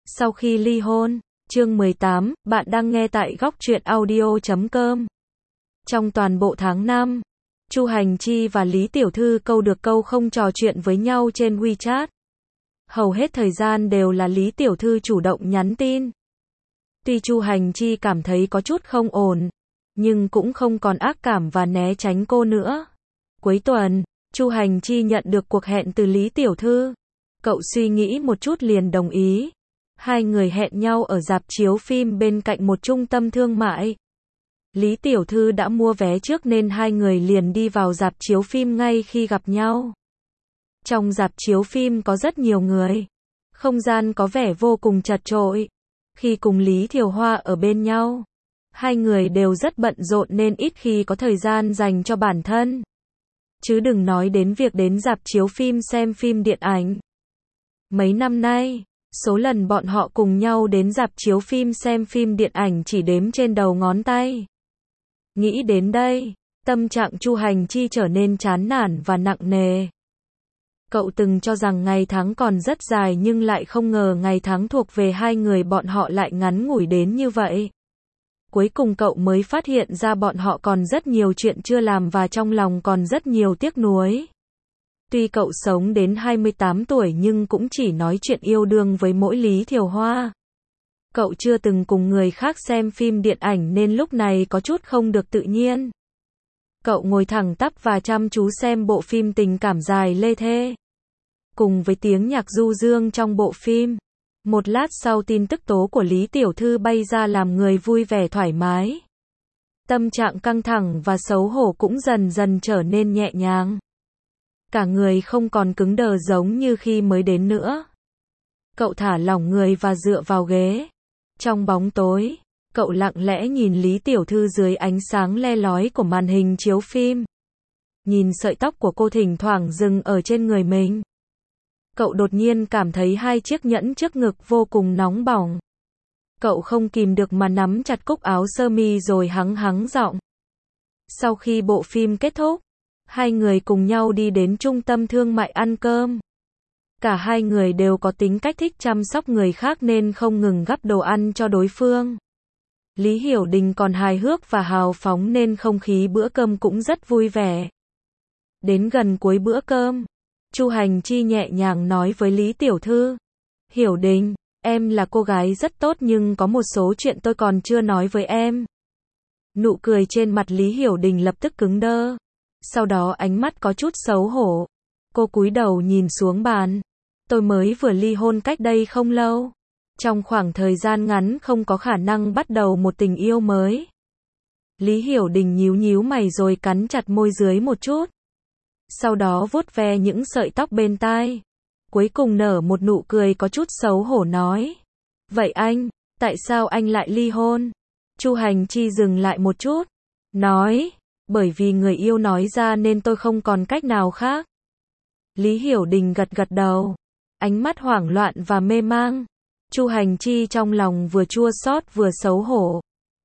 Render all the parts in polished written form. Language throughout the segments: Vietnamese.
Sau khi ly hôn, chương 18, bạn đang nghe tại góc truyện audio.com. Trong toàn bộ tháng 5, Chu Hành Chi và Lý Tiểu Thư câu được câu không trò chuyện với nhau trên WeChat. Hầu hết thời gian đều là Lý Tiểu Thư chủ động nhắn tin. Tuy Chu Hành Chi cảm thấy có chút không ổn, nhưng cũng không còn ác cảm và né tránh cô nữa. Cuối tuần, Chu Hành Chi nhận được cuộc hẹn từ Lý Tiểu Thư. Cậu suy nghĩ một chút liền đồng ý. Hai người hẹn nhau ở rạp chiếu phim bên cạnh một trung tâm thương mại. Lý Tiểu Thư đã mua vé trước nên hai người liền đi vào rạp chiếu phim ngay khi gặp nhau. Trong rạp chiếu phim có rất nhiều người. Không gian có vẻ vô cùng chật chội. Khi cùng Lý Thiều Hoa ở bên nhau, hai người đều rất bận rộn nên ít khi có thời gian dành cho bản thân. Chứ đừng nói đến việc đến rạp chiếu phim xem phim điện ảnh. Mấy năm nay, số lần bọn họ cùng nhau đến rạp chiếu phim xem phim điện ảnh chỉ đếm trên đầu ngón tay. Nghĩ đến đây, tâm trạng Chu Hành Chi trở nên chán nản và nặng nề. Cậu từng cho rằng ngày tháng còn rất dài nhưng lại không ngờ ngày tháng thuộc về hai người bọn họ lại ngắn ngủi đến như vậy. Cuối cùng cậu mới phát hiện ra bọn họ còn rất nhiều chuyện chưa làm và trong lòng còn rất nhiều tiếc nuối. Tuy cậu sống đến 28 tuổi nhưng cũng chỉ nói chuyện yêu đương với mỗi Lý Thiều Hoa. Cậu chưa từng cùng người khác xem phim điện ảnh nên lúc này có chút không được tự nhiên. Cậu ngồi thẳng tắp và chăm chú xem bộ phim tình cảm dài lê thê. Cùng với tiếng nhạc du dương trong bộ phim. Một lát sau tin tức tố của Lý Tiểu Thư bay ra làm người vui vẻ thoải mái. Tâm trạng căng thẳng và xấu hổ cũng dần dần trở nên nhẹ nhàng. Cả người không còn cứng đờ giống như khi mới đến nữa. Cậu thả lỏng người và dựa vào ghế. Trong bóng tối, cậu lặng lẽ nhìn Lý Tiểu Thư dưới ánh sáng le lói của màn hình chiếu phim. Nhìn sợi tóc của cô thỉnh thoảng dừng ở trên người mình. Cậu đột nhiên cảm thấy hai chiếc nhẫn trước ngực vô cùng nóng bỏng. Cậu không kìm được mà nắm chặt cúc áo sơ mi rồi hắng giọng. Sau khi bộ phim kết thúc, hai người cùng nhau đi đến trung tâm thương mại ăn cơm. Cả hai người đều có tính cách thích chăm sóc người khác nên không ngừng gắp đồ ăn cho đối phương. Lý Hiểu Đình còn hài hước và hào phóng nên không khí bữa cơm cũng rất vui vẻ. Đến gần cuối bữa cơm, Chu Hành Chi nhẹ nhàng nói với Lý Tiểu Thư. Hiểu Đình, em là cô gái rất tốt nhưng có một số chuyện tôi còn chưa nói với em. Nụ cười trên mặt Lý Hiểu Đình lập tức cứng đơ. Sau đó ánh mắt có chút xấu hổ. Cô cúi đầu nhìn xuống bàn. Tôi mới vừa ly hôn cách đây không lâu. Trong khoảng thời gian ngắn không có khả năng bắt đầu một tình yêu mới. Lý Hiểu Đình nhíu mày rồi cắn chặt môi dưới một chút. Sau đó vuốt ve những sợi tóc bên tai. Cuối cùng nở một nụ cười có chút xấu hổ nói. Vậy anh, tại sao anh lại ly hôn? Chu Hành Chi dừng lại một chút. Nói, bởi vì người yêu nói ra nên tôi không còn cách nào khác. Lý Hiểu Đình gật đầu. Ánh mắt hoảng loạn và mê mang. Chu Hành Chi trong lòng vừa chua xót vừa xấu hổ.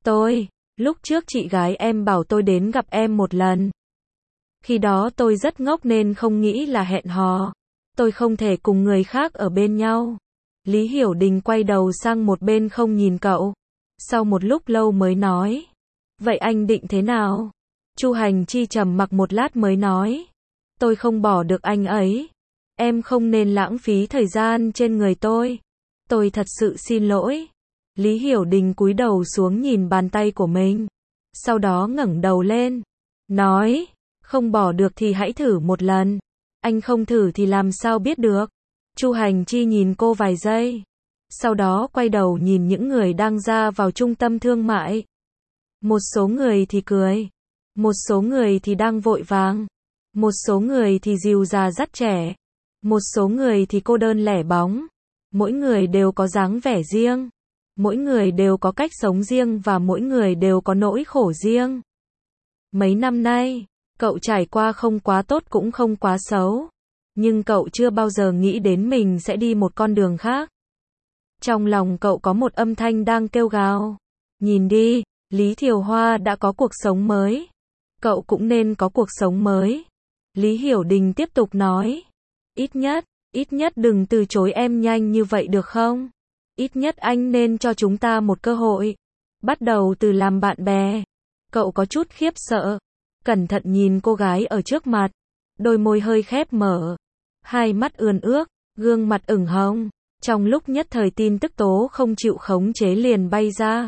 Lúc trước chị gái em bảo tôi đến gặp em một lần. Khi đó tôi rất ngốc nên không nghĩ là hẹn hò. Tôi không thể cùng người khác ở bên nhau. Lý Hiểu Đình quay đầu sang một bên không nhìn cậu. Sau một lúc lâu mới nói. Vậy anh định thế nào? Chu Hành Chi trầm mặc một lát mới nói. Tôi không bỏ được anh ấy. Em không nên lãng phí thời gian trên người tôi. Tôi thật sự xin lỗi. Lý Hiểu Đình cúi đầu xuống nhìn bàn tay của mình. Sau đó ngẩng đầu lên. Nói, không bỏ được thì hãy thử một lần. Anh không thử thì làm sao biết được. Chu Hành Chi nhìn cô vài giây. Sau đó quay đầu nhìn những người đang ra vào trung tâm thương mại. Một số người thì cười. Một số người thì đang vội vàng. Một số người thì dìu dà dắt trẻ. Một số người thì cô đơn lẻ bóng. Mỗi người đều có dáng vẻ riêng. Mỗi người đều có cách sống riêng và mỗi người đều có nỗi khổ riêng. Mấy năm nay, cậu trải qua không quá tốt cũng không quá xấu. Nhưng cậu chưa bao giờ nghĩ đến mình sẽ đi một con đường khác. Trong lòng cậu có một âm thanh đang kêu gào. Nhìn đi, Lý Thiều Hoa đã có cuộc sống mới. Cậu cũng nên có cuộc sống mới. Lý Hiểu Đình tiếp tục nói. Ít nhất đừng từ chối em nhanh như vậy được không? Ít nhất anh nên cho chúng ta một cơ hội. Bắt đầu từ làm bạn bè. Cậu có chút khiếp sợ. Cẩn thận nhìn cô gái ở trước mặt. Đôi môi hơi khép mở. Hai mắt ươn ướt, gương mặt ửng hồng. Trong lúc nhất thời tin tức tố không chịu khống chế liền bay ra.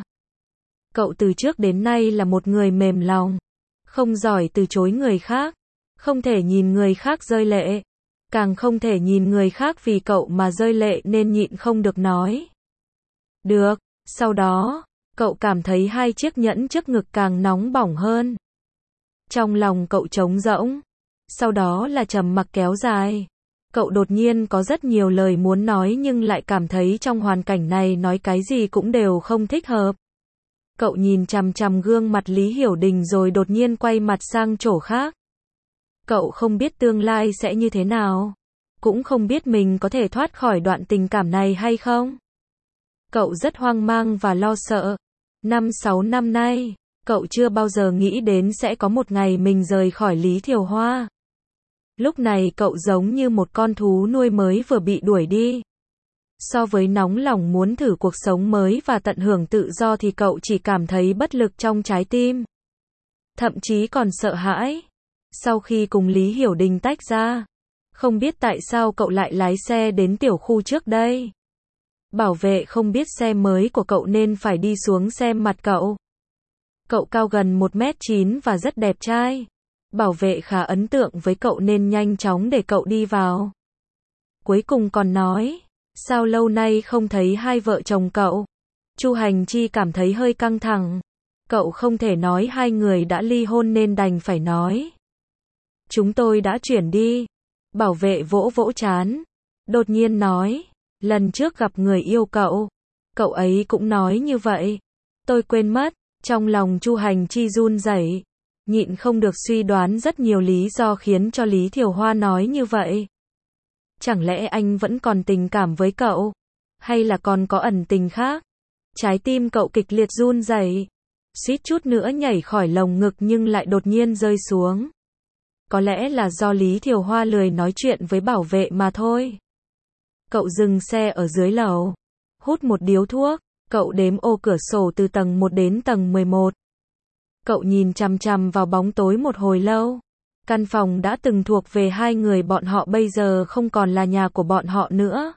Cậu từ trước đến nay là một người mềm lòng. Không giỏi từ chối người khác. Không thể nhìn người khác rơi lệ. Càng không thể nhìn người khác vì cậu mà rơi lệ nên nhịn không được nói. Được, sau đó, cậu cảm thấy hai chiếc nhẫn trước ngực càng nóng bỏng hơn. Trong lòng cậu trống rỗng. Sau đó là trầm mặc kéo dài. Cậu đột nhiên có rất nhiều lời muốn nói nhưng lại cảm thấy trong hoàn cảnh này nói cái gì cũng đều không thích hợp. Cậu nhìn chằm chằm gương mặt Lý Hiểu Đình rồi đột nhiên quay mặt sang chỗ khác. Cậu không biết tương lai sẽ như thế nào. Cũng không biết mình có thể thoát khỏi đoạn tình cảm này hay không. Cậu rất hoang mang và lo sợ. 5-6 năm nay, cậu chưa bao giờ nghĩ đến sẽ có một ngày mình rời khỏi Lý Thiều Hoa. Lúc này cậu giống như một con thú nuôi mới vừa bị đuổi đi. So với nóng lòng muốn thử cuộc sống mới và tận hưởng tự do thì cậu chỉ cảm thấy bất lực trong trái tim. Thậm chí còn sợ hãi. Sau khi cùng Lý Hiểu Đình tách ra, không biết tại sao cậu lại lái xe đến tiểu khu trước đây. Bảo vệ không biết xe mới của cậu nên phải đi xuống xem mặt cậu. Cậu cao gần 1m9 và rất đẹp trai. Bảo vệ khá ấn tượng với cậu nên nhanh chóng để cậu đi vào. Cuối cùng còn nói, sao lâu nay không thấy hai vợ chồng cậu? Chu Hành Chi cảm thấy hơi căng thẳng. Cậu không thể nói hai người đã ly hôn nên đành phải nói. Chúng tôi đã chuyển đi. Bảo vệ vỗ vỗ trán. Đột nhiên nói, lần trước gặp người yêu cậu. Cậu ấy cũng nói như vậy. Tôi quên mất. Trong lòng Chu Hành Chi run rẩy. Nhịn không được suy đoán rất nhiều lý do khiến cho Lý Thiều Hoa nói như vậy. Chẳng lẽ anh vẫn còn tình cảm với cậu? Hay là còn có ẩn tình khác? Trái tim cậu kịch liệt run rẩy, suýt chút nữa nhảy khỏi lồng ngực nhưng lại đột nhiên rơi xuống. Có lẽ là do Lý Thiều Hoa lười nói chuyện với bảo vệ mà thôi. Cậu dừng xe ở dưới lầu, hút một điếu thuốc, cậu đếm ô cửa sổ từ tầng 1 đến tầng 11. Cậu nhìn chằm chằm vào bóng tối một hồi lâu. Căn phòng đã từng thuộc về hai người bọn họ bây giờ không còn là nhà của bọn họ nữa.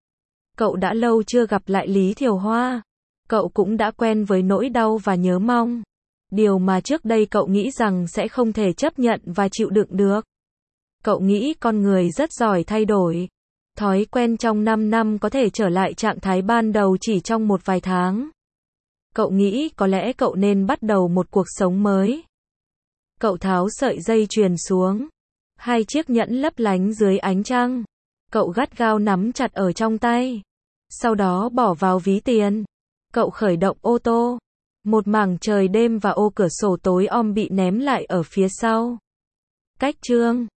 Cậu đã lâu chưa gặp lại Lý Thiều Hoa. Cậu cũng đã quen với nỗi đau và nhớ mong. Điều mà trước đây cậu nghĩ rằng sẽ không thể chấp nhận và chịu đựng được. Cậu nghĩ con người rất giỏi thay đổi. Thói quen trong 5 năm có thể trở lại trạng thái ban đầu chỉ trong một vài tháng. Cậu nghĩ có lẽ cậu nên bắt đầu một cuộc sống mới. Cậu tháo sợi dây chuyền xuống. Hai chiếc nhẫn lấp lánh dưới ánh trăng. Cậu gắt gao nắm chặt ở trong tay. Sau đó bỏ vào ví tiền. Cậu khởi động ô tô. Một mảng trời đêm và ô cửa sổ tối om bị ném lại ở phía sau. Cách chương